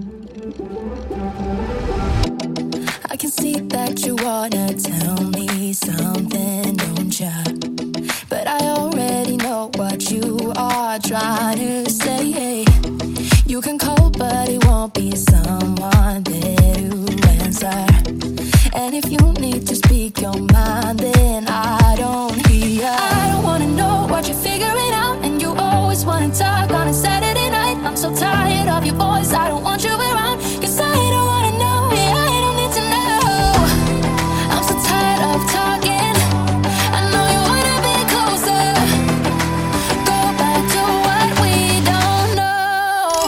I can see that you wanna tell me something, don't ya? But I already know what you are trying to say. You can call, but it won't be someone there to answer. And if you need to speak your mind, then I don't hear. I don't wanna know what you're figuring out, and you always wanna talk on a Saturday night. I'm so tired of your voice, I don't want you around, 'cause I don't wanna know, yeah, I don't need to know. I'm so tired of talking, I know you wanna be closer. Go back to what we don't know.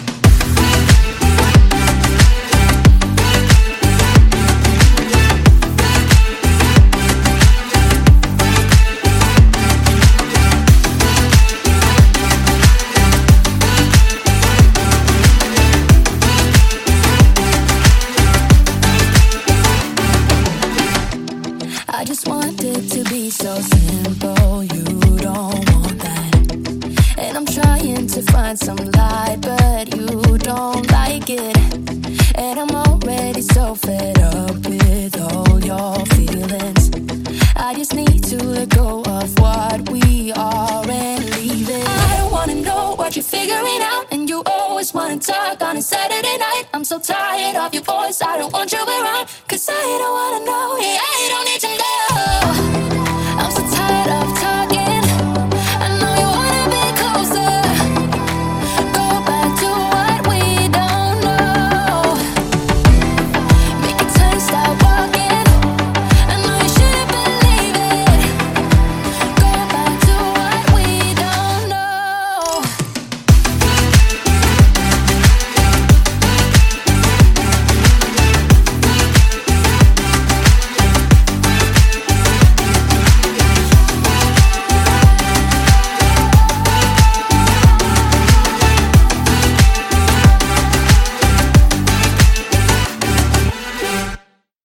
I just want it to be so simple, you don't want that. And I'm trying to find some light, but you don't like it. And I'm already so fed up with all your feelings. I just need to let go of what we are and leave it. I don't wanna know what you're figuring out, and you always wanna talk on a Saturday night. I'm so tired of your voice, I don't want you around, 'cause I don't wanna know, yeah, I don't need